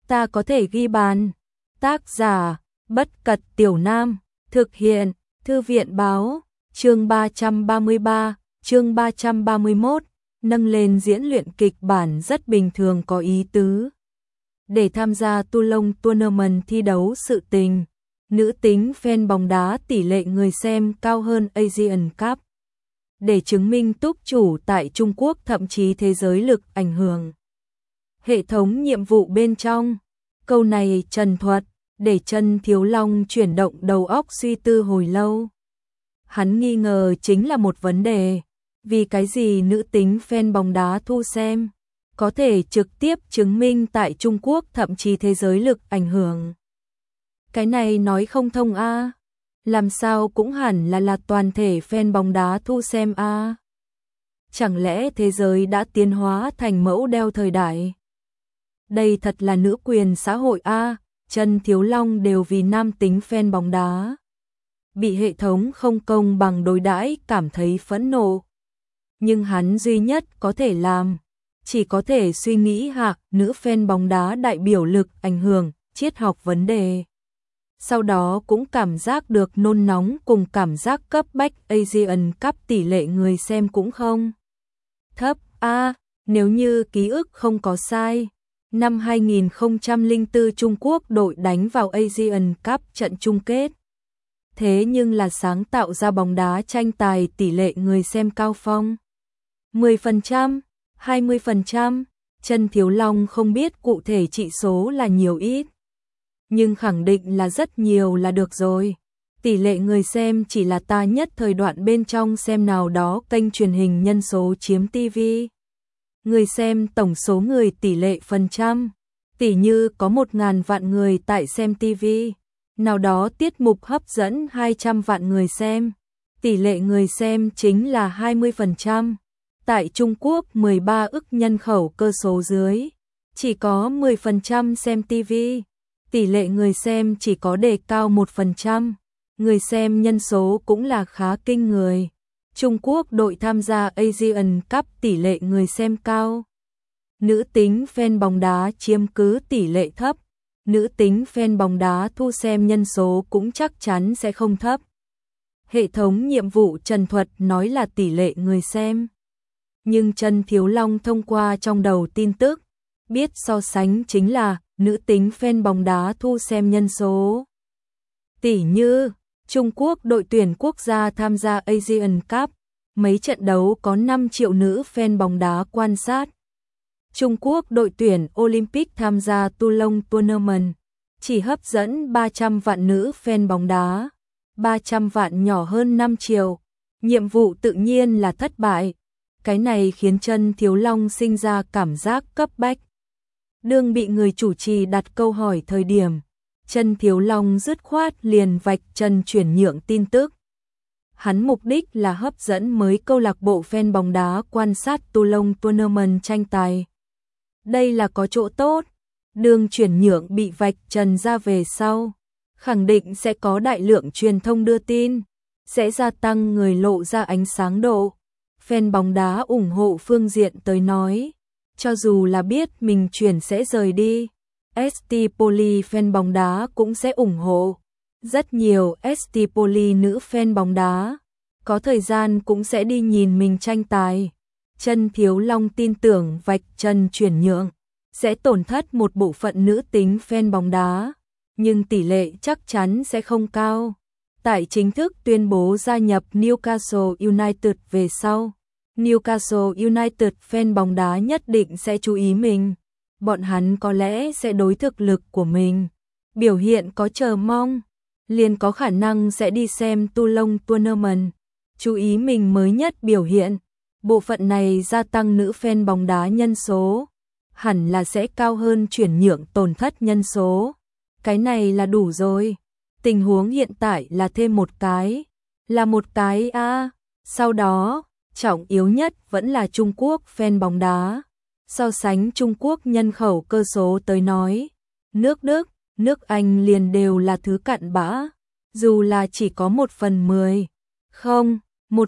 ta có thể ghi bàn. Tác giả, Bất Cật Tiểu Nam, thực hiện, Thư viện báo, chương 333, chương 331, nâng lên diễn luyện kịch bản rất bình thường có ý tứ. Để tham gia Toulon Tournament thi đấu sự tình, nữ tính fan bóng đá tỷ lệ người xem cao hơn Asian Cup. Để chứng minh túc chủ tại Trung Quốc thậm chí thế giới lực ảnh hưởng. Hệ thống nhiệm vụ bên trong, câu này trần thuật, để Trần Thiếu Long chuyển động đầu óc suy tư hồi lâu. Hắn nghi ngờ chính là một vấn đề, vì cái gì nữ tính fan bóng đá thu xem, có thể trực tiếp chứng minh tại Trung Quốc thậm chí thế giới lực ảnh hưởng. Cái này nói không thông a. Làm sao cũng hẳn là toàn thể fan bóng đá thu xem a. Chẳng lẽ thế giới đã tiến hóa thành mẫu đeo thời đại? Đây thật là nữ quyền xã hội a. Trần Thiếu Long đều vì nam tính fan bóng đá bị hệ thống không công bằng đối đãi cảm thấy phẫn nộ. Nhưng hắn duy nhất có thể làm, chỉ có thể suy nghĩ nữ fan bóng đá đại biểu lực ảnh hưởng, triết học vấn đề. Sau đó cũng cảm giác được nôn nóng cùng cảm giác cấp bách. Asian Cup tỷ lệ người xem cũng không thấp a. Nếu như ký ức không có sai, năm 2004 Trung Quốc đội đánh vào Asian Cup trận chung kết. Thế nhưng là sáng tạo ra bóng đá tranh tài tỷ lệ người xem cao phong 10%, 20%, Trần Thiếu Long không biết cụ thể trị số là nhiều ít, nhưng khẳng định là rất nhiều là được rồi. Tỷ lệ người xem chỉ là ta nhất thời đoạn bên trong xem nào đó kênh truyền hình nhân số chiếm TV. Người xem tổng số người tỷ lệ phần trăm, tỷ như có 1.000 vạn người tại xem TV, nào đó tiết mục hấp dẫn 200 vạn người xem, tỷ lệ người xem chính là 20%. Tại Trung Quốc 13 ức nhân khẩu cơ số dưới, chỉ có 10% xem TV, tỷ lệ người xem chỉ có đề cao 1%, người xem nhân số cũng là khá kinh người. Trung Quốc đội tham gia Asian Cup tỷ lệ người xem cao. Nữ tính fan bóng đá chiếm cứ tỷ lệ thấp, nữ tính fan bóng đá thu xem nhân số cũng chắc chắn sẽ không thấp. Hệ thống nhiệm vụ trần thuật nói là tỷ lệ người xem. Nhưng Trần Thiếu Long thông qua trong đầu tin tức, biết so sánh chính là nữ tính fan bóng đá thu xem nhân số. Tỷ như, Trung Quốc đội tuyển quốc gia tham gia Asian Cup, mấy trận đấu có 5 triệu nữ fan bóng đá quan sát. Trung Quốc đội tuyển Olympic tham gia Toulon Tournament, chỉ hấp dẫn 300 vạn nữ fan bóng đá, 300 vạn nhỏ hơn 5 triệu. Nhiệm vụ tự nhiên là thất bại. Cái này khiến Trần Thiếu Long sinh ra cảm giác cấp bách. Đương bị người chủ trì đặt câu hỏi thời điểm, Trần Thiếu Long dứt khoát liền vạch trần chuyển nhượng tin tức. Hắn mục đích là hấp dẫn mới câu lạc bộ fan bóng đá quan sát Toulon Tournament tranh tài. Đây là có chỗ tốt, đương chuyển nhượng bị vạch trần ra về sau, khẳng định sẽ có đại lượng truyền thông đưa tin, sẽ gia tăng người lộ ra ánh sáng độ. Fan bóng đá ủng hộ phương diện tới nói, cho dù là biết mình chuyển sẽ rời đi, ST Poli fan bóng đá cũng sẽ ủng hộ. Rất nhiều ST Poli nữ fan bóng đá, có thời gian cũng sẽ đi nhìn mình tranh tài. Trần Thiếu Long tin tưởng vạch trần chuyển nhượng, sẽ tổn thất một bộ phận nữ tính fan bóng đá, nhưng tỷ lệ chắc chắn sẽ không cao. Tại chính thức tuyên bố gia nhập Newcastle United về sau, Newcastle United fan bóng đá nhất định sẽ chú ý mình. Bọn hắn có lẽ sẽ đối thực lực của mình, biểu hiện có chờ mong, liền có khả năng sẽ đi xem Toulon Tournament, chú ý mình mới nhất biểu hiện. Bộ phận này gia tăng nữ fan bóng đá nhân số, hẳn là sẽ cao hơn chuyển nhượng tổn thất nhân số. Cái này là đủ rồi. Tình huống hiện tại là thêm một cái, là một cái a. Sau đó, trọng yếu nhất vẫn là Trung Quốc fan bóng đá. So sánh Trung Quốc nhân khẩu cơ số tới nói, nước Đức, nước Anh liền đều là thứ cặn bã, dù là chỉ có 1/10, không,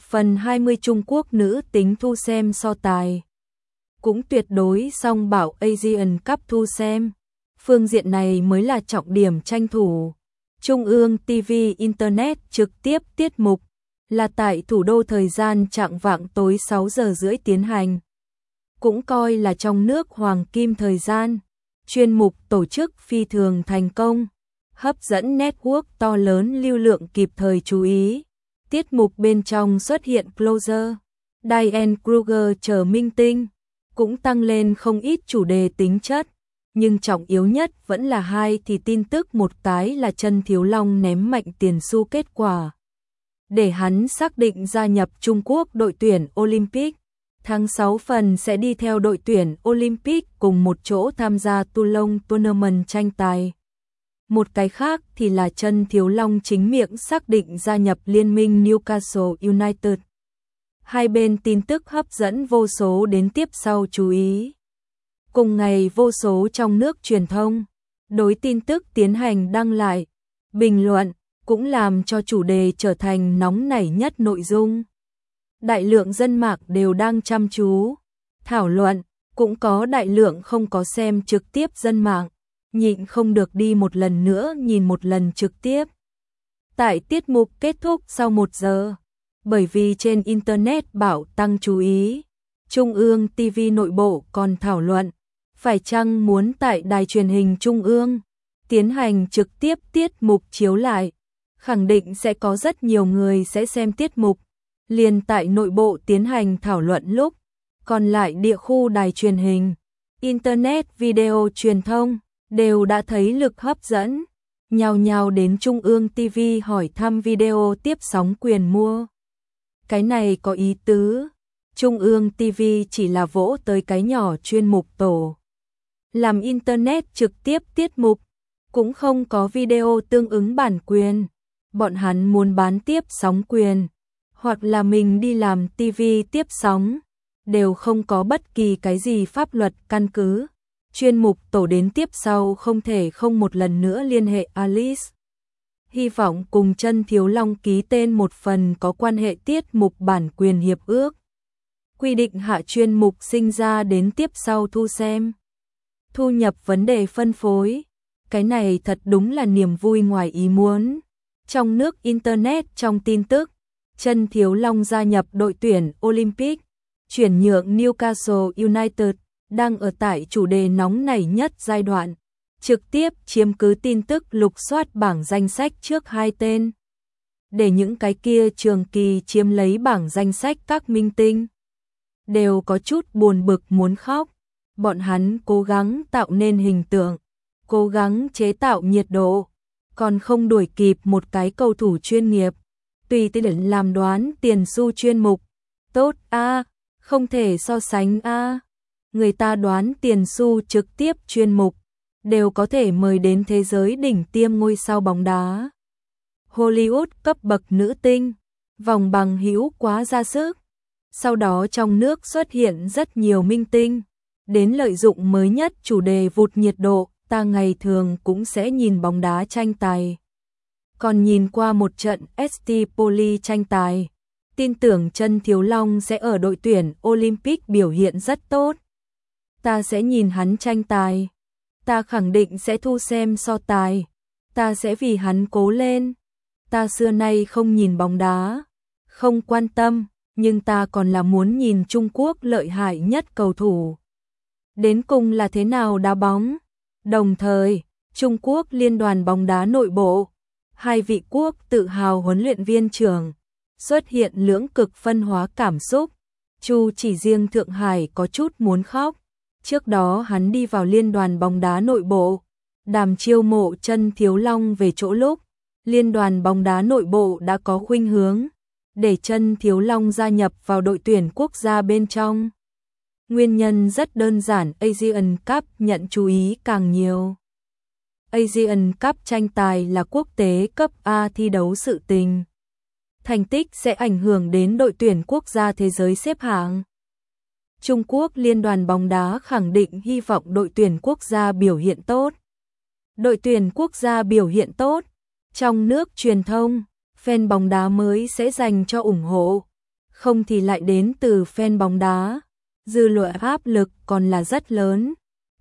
1/20 Trung Quốc nữ tính thu xem so tài. Cũng tuyệt đối song bảo Asian Cup thu xem, phương diện này mới là trọng điểm tranh thủ. Trung ương TV Internet trực tiếp tiết mục là tại thủ đô thời gian chạng vạng tối 6 giờ rưỡi tiến hành. Cũng coi là trong nước hoàng kim thời gian. Chuyên mục tổ chức phi thường thành công, hấp dẫn network to lớn lưu lượng kịp thời chú ý. Tiết mục bên trong xuất hiện Closer, Diane Kruger chờ minh tinh, cũng tăng lên không ít chủ đề tính chất. Nhưng trọng yếu nhất vẫn là hai thì tin tức, một cái là Trần Thiếu Long ném mạnh tiền xu kết quả để hắn xác định gia nhập Trung Quốc đội tuyển Olympic. Tháng 6 phần sẽ đi theo đội tuyển Olympic cùng một chỗ tham gia Toulon Tournament tranh tài. Một cái khác thì là Trần Thiếu Long chính miệng xác định gia nhập liên minh Newcastle United. Hai bên tin tức hấp dẫn vô số đến tiếp sau chú ý. Cùng ngày vô số trong nước truyền thông đối tin tức tiến hành đăng lại, bình luận, cũng làm cho chủ đề trở thành nóng nảy nhất nội dung. Đại lượng dân mạng đều đang chăm chú thảo luận, cũng có đại lượng không có xem trực tiếp dân mạng, nhịn không được đi một lần nữa nhìn một lần trực tiếp. Tại tiết mục kết thúc sau 1 giờ, bởi vì trên Internet bảo tăng chú ý, Trung ương TV nội bộ còn thảo luận, phải chăng muốn tại đài truyền hình Trung ương tiến hành trực tiếp tiết mục chiếu lại, khẳng định sẽ có rất nhiều người sẽ xem tiết mục. Liền tại nội bộ tiến hành thảo luận lúc, còn lại địa khu đài truyền hình, Internet video truyền thông đều đã thấy lực hấp dẫn, nhào nhào đến Trung ương TV hỏi thăm video tiếp sóng quyền mua. Cái này có ý tứ, Trung ương TV chỉ là vỗ tới cái nhỏ chuyên mục tổ làm Internet trực tiếp tiết mục, cũng không có video tương ứng bản quyền. Bọn hắn muốn bán tiếp sóng quyền, hoặc là mình đi làm TV tiếp sóng, đều không có bất kỳ cái gì pháp luật căn cứ. Chuyên mục tổ đến tiếp sau không thể không một lần nữa liên hệ Alice. Hy vọng cùng Trần Thiếu Long ký tên một phần có quan hệ tiết mục bản quyền hiệp ước. Quy định hạ chuyên mục sinh ra đến tiếp sau thu xem. Thu nhập vấn đề phân phối. Cái này thật đúng là niềm vui ngoài ý muốn. Trong nước Internet trong tin tức, Trần Thiếu Long gia nhập đội tuyển Olympic, chuyển nhượng Newcastle United, đang ở tại chủ đề nóng nảy nhất giai đoạn, trực tiếp chiếm cứ tin tức lục soát bảng danh sách trước hai tên. Để những cái kia trường kỳ chiếm lấy bảng danh sách các minh tinh, đều có chút buồn bực muốn khóc. Bọn hắn cố gắng tạo nên hình tượng, cố gắng chế tạo nhiệt độ, còn không đuổi kịp một cái cầu thủ chuyên nghiệp. Tùy tiện làm đoán tiền xu chuyên mục. Tốt a, không thể so sánh a. Người ta đoán tiền xu trực tiếp chuyên mục, đều có thể mời đến thế giới đỉnh tiêm ngôi sao bóng đá. Hollywood cấp bậc nữ tinh, vòng bằng hữu quá ra sức. Sau đó trong nước xuất hiện rất nhiều minh tinh, đến lợi dụng mới nhất chủ đề vụt nhiệt độ. Ta ngày thường cũng sẽ nhìn bóng đá tranh tài, còn nhìn qua một trận ST Poli tranh tài, tin tưởng Trần Thiếu Long sẽ ở đội tuyển Olympic biểu hiện rất tốt. Ta sẽ nhìn hắn tranh tài, ta khẳng định sẽ thu xem so tài, ta sẽ vì hắn cố lên. Ta xưa nay không nhìn bóng đá, không quan tâm, nhưng ta còn là muốn nhìn Trung Quốc lợi hại nhất cầu thủ đến cùng là thế nào đá bóng. Đồng thời, Trung Quốc Liên đoàn bóng đá nội bộ, hai vị quốc tự hào huấn luyện viên trưởng, xuất hiện lưỡng cực phân hóa cảm xúc. Chu chỉ riêng Thượng Hải có chút muốn khóc. Trước đó hắn đi vào Liên đoàn bóng đá nội bộ, đàm chiêu mộ Trần Thiếu Long về chỗ lúc, Liên đoàn bóng đá nội bộ đã có khuynh hướng để Trần Thiếu Long gia nhập vào đội tuyển quốc gia bên trong. Nguyên nhân rất đơn giản, Asian Cup nhận chú ý càng nhiều. Asian Cup tranh tài là quốc tế cấp A thi đấu sự tình. Thành tích sẽ ảnh hưởng đến đội tuyển quốc gia thế giới xếp hạng. Trung Quốc Liên đoàn bóng đá khẳng định hy vọng đội tuyển quốc gia biểu hiện tốt. Đội tuyển quốc gia biểu hiện tốt, trong nước truyền thông, fan bóng đá mới sẽ dành cho ủng hộ, không thì lại đến từ fan bóng đá. Dư luận áp lực còn là rất lớn,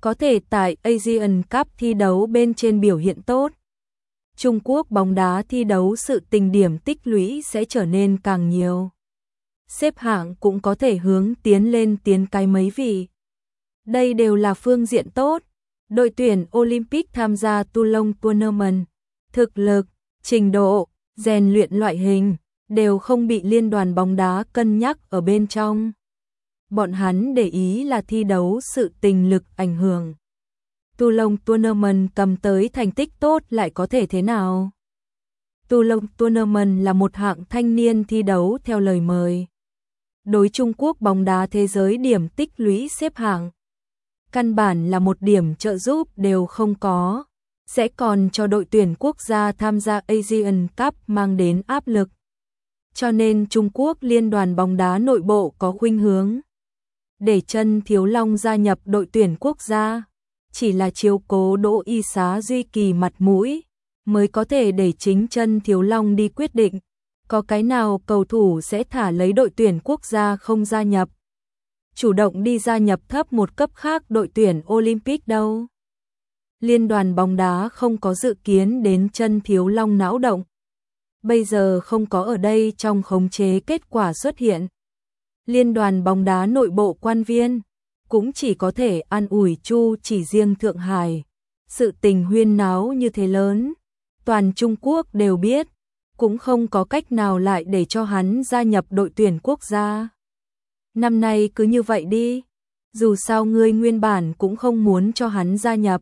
có thể tại Asian Cup thi đấu bên trên biểu hiện tốt. Trung Quốc bóng đá thi đấu sự tình điểm tích lũy sẽ trở nên càng nhiều. Xếp hạng cũng có thể hướng tiến lên tiến cái mấy vị. Đây đều là phương diện tốt. Đội tuyển Olympic tham gia Toulon Tournament, thực lực, trình độ, rèn luyện loại hình đều không bị liên đoàn bóng đá cân nhắc ở bên trong. Bọn hắn để ý là thi đấu sự tình lực ảnh hưởng. Toulon Tournament cầm tới thành tích tốt lại có thể thế nào? Toulon Tournament là một hạng thanh niên thi đấu theo lời mời. Đối Trung Quốc bóng đá thế giới điểm tích lũy xếp hạng, căn bản là một điểm trợ giúp đều không có, sẽ còn cho đội tuyển quốc gia tham gia Asian Cup mang đến áp lực. Cho nên Trung Quốc liên đoàn bóng đá nội bộ có khuynh hướng để Trân Thiếu Long gia nhập đội tuyển quốc gia, chỉ là chiếu cố Đỗ Y Xá duy kỳ mặt mũi, mới có thể để chính Trân Thiếu Long đi quyết định, có cái nào cầu thủ sẽ thả lấy đội tuyển quốc gia không gia nhập. Chủ động đi gia nhập thấp một cấp khác đội tuyển Olympic đâu. Liên đoàn bóng đá không có dự kiến đến Trân Thiếu Long não động. Bây giờ không có ở đây trong khống chế kết quả xuất hiện. Liên đoàn bóng đá nội bộ quan viên cũng chỉ có thể an ủi Chu Chỉ Riêng Thượng Hải. Sự tình huyên náo như thế lớn, toàn Trung Quốc đều biết, cũng không có cách nào lại để cho hắn gia nhập đội tuyển quốc gia. Năm nay cứ như vậy đi, dù sao ngươi nguyên bản cũng không muốn cho hắn gia nhập.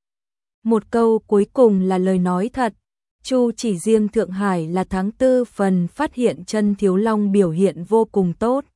Một câu cuối cùng là lời nói thật, Chu Chỉ Riêng Thượng Hải là tháng 4 phần phát hiện Trân Thiếu Long biểu hiện vô cùng tốt.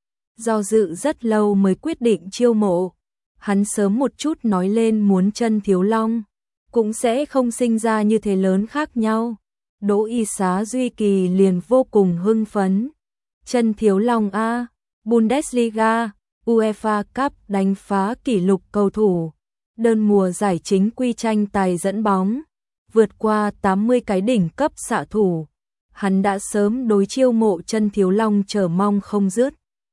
Do dự rất lâu mới quyết định chiêu mộ, hắn sớm một chút nói lên muốn Trân Thiếu Long, cũng sẽ không sinh ra như thế lớn khác nhau. Đỗ Y Xá duy kỳ liền vô cùng hưng phấn. Trân Thiếu Long a, Bundesliga, UEFA Cup đánh phá kỷ lục cầu thủ, đơn mùa giải chính quy tranh tài dẫn bóng, vượt qua 80 cái đỉnh cấp xạ thủ. Hắn đã sớm đối chiêu mộ Trân Thiếu Long chờ mong không dứt.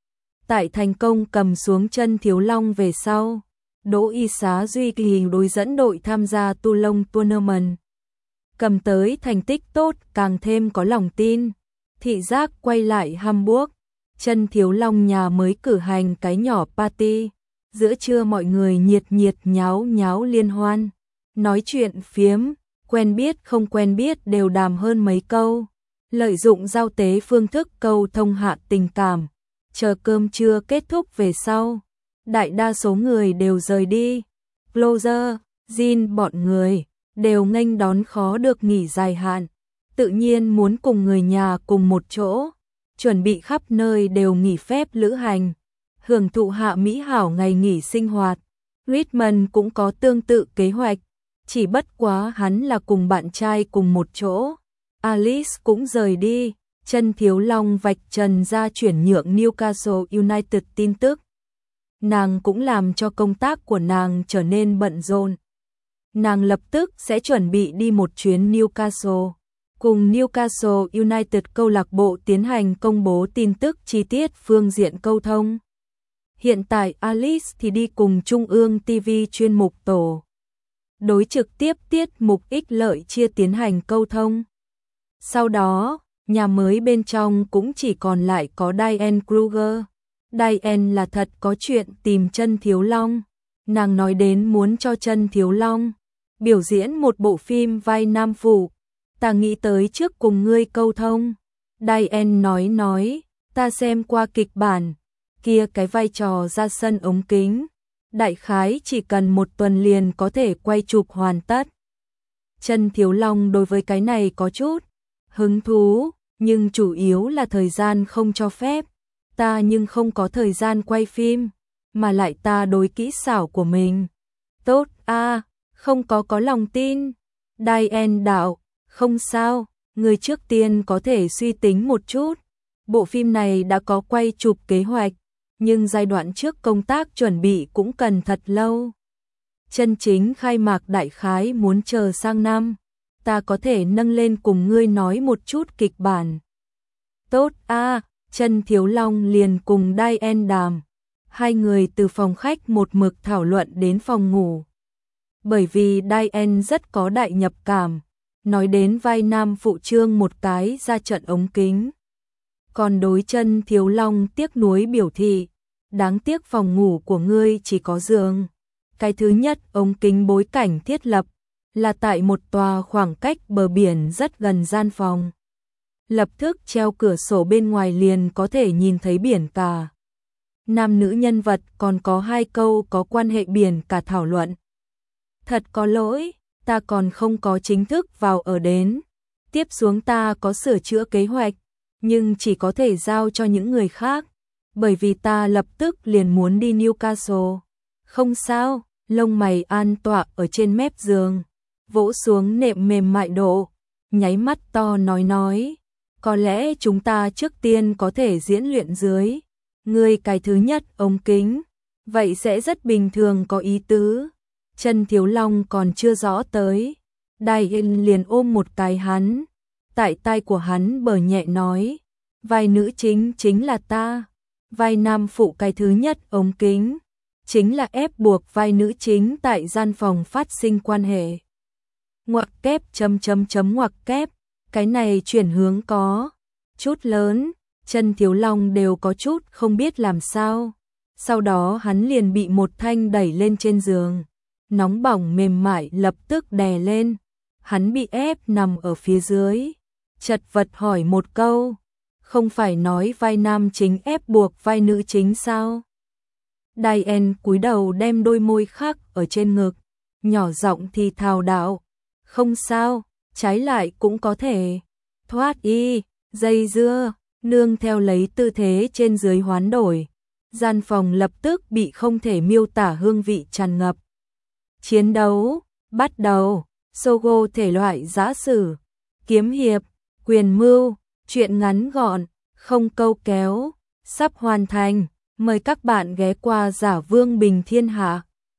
Tại thành công cầm xuống Trân Thiếu Long về sau, Đỗ Y Xá duy kỳ đối dẫn đội tham gia Toulon Tournament. Cầm tới thành tích tốt càng thêm có lòng tin, thị giác quay lại Hamburg. Trân Thiếu Long nhà mới cử hành cái nhỏ party, giữa trưa mọi người nhiệt nhiệt nháo nháo liên hoan, nói chuyện phiếm, quen biết không quen biết đều đàm hơn mấy câu, lợi dụng giao tế phương thức câu thông hạ tình cảm. Chờ cơm trưa kết thúc về sau, đại đa số người đều rời đi. Closer, Jin bọn người đều nghênh đón khó được nghỉ dài hạn, tự nhiên muốn cùng người nhà cùng một chỗ, chuẩn bị khắp nơi đều nghỉ phép lữ hành, hưởng thụ hạ mỹ hảo ngày nghỉ sinh hoạt. Richmond cũng có tương tự kế hoạch, chỉ bất quá hắn là cùng bạn trai cùng một chỗ. Alice cũng rời đi. Trân Thiếu Long vạch trần ra chuyển nhượng Newcastle United tin tức. Nàng cũng làm cho công tác của nàng trở nên bận rộn. Nàng lập tức sẽ chuẩn bị đi một chuyến Newcastle, cùng Newcastle United câu lạc bộ tiến hành công bố tin tức chi tiết phương diện câu thông. Hiện tại Alice thì đi cùng Trung ương TV chuyên mục tổ đối trực tiếp tiết mục ích lợi chia tiến hành câu thông. Sau đó, nhà mới bên trong cũng chỉ còn lại có Diane Kruger. Diane là thật có chuyện tìm Trân Thiếu Long. Nàng nói đến muốn cho Trân Thiếu Long biểu diễn một bộ phim vai nam phụ. Ta nghĩ tới trước cùng ngươi câu thông. Diane nói, ta xem qua kịch bản, kia cái vai trò ra sân ống kính, đại khái chỉ cần một tuần liền có thể quay chụp hoàn tất. Trân Thiếu Long đối với cái này có chút hứng thú, nhưng chủ yếu là thời gian không cho phép. Ta nhưng không có thời gian quay phim, mà lại ta đối kỹ xảo của mình tốt không có lòng tin. Diane đạo, không sao, người trước tiên có thể suy tính một chút. Bộ phim này đã có quay chụp kế hoạch, nhưng giai đoạn trước công tác chuẩn bị cũng cần thật lâu. Chân chính khai mạc đại khái muốn chờ sang năm. Ta có thể nâng lên cùng ngươi nói một chút kịch bản. Tốt Trân Thiếu Long liền cùng Diane đàm. Hai người từ phòng khách một mực thảo luận đến phòng ngủ. Bởi vì Diane rất có đại nhập cảm, nói đến vai nam phụ trương một cái ra trận ống kính. Còn đối Chân Thiếu Long tiếc nuối biểu thị, đáng tiếc phòng ngủ của ngươi chỉ có giường. Cái thứ nhất ống kính bối cảnh thiết lập là tại một tòa khoảng cách bờ biển rất gần gian phòng. Lập tức treo cửa sổ bên ngoài liền có thể nhìn thấy biển cả. Nam nữ nhân vật còn có hai câu có quan hệ biển cả thảo luận. Thật có lỗi, ta còn không có chính thức vào ở đến. Tiếp xuống ta có sửa chữa kế hoạch, nhưng chỉ có thể giao cho những người khác, bởi vì ta lập tức liền muốn đi Newcastle. Không sao, lông mày an tọa ở trên mép giường, vỗ xuống nệm mềm mại độ, nháy mắt to nói, có lẽ chúng ta trước tiên có thể diễn luyện dưới. Ngươi cái thứ nhất ống kính, vậy sẽ rất bình thường có ý tứ. Chân Thiếu Long còn chưa rõ tới, Diane liền ôm một cái hắn, tại tai của hắn bờ nhẹ nói, vai nữ chính chính là ta, vai nam phụ cái thứ nhất ống kính, chính là ép buộc vai nữ chính tại gian phòng phát sinh quan hệ. Ngoặc kép ngoặc kép, cái này chuyển hướng có chút lớn, Chân Thiếu Long đều có chút không biết làm sao. Sau đó hắn liền bị một thanh đẩy lên trên giường, nóng bỏng mềm mại lập tức đè lên, hắn bị ép nằm ở phía dưới, chật vật hỏi một câu, không phải nói vai nam chính ép buộc vai nữ chính sao? Diane cúi đầu đem đôi môi khắc ở trên ngực, nhỏ giọng thì thào đạo, không sao, trái lại cũng có thể thoát y, dây dưa, nương theo lấy tư thế trên dưới hoán đổi. Gian phòng lập tức bị không thể miêu tả hương vị tràn ngập. Chiến đấu, bắt đầu, Sogo thể loại giã sử, kiếm hiệp, quyền mưu, truyện ngắn gọn, không câu kéo, sắp hoàn thành. Mời các bạn ghé qua Giả Vương Bình Thiên Hạ.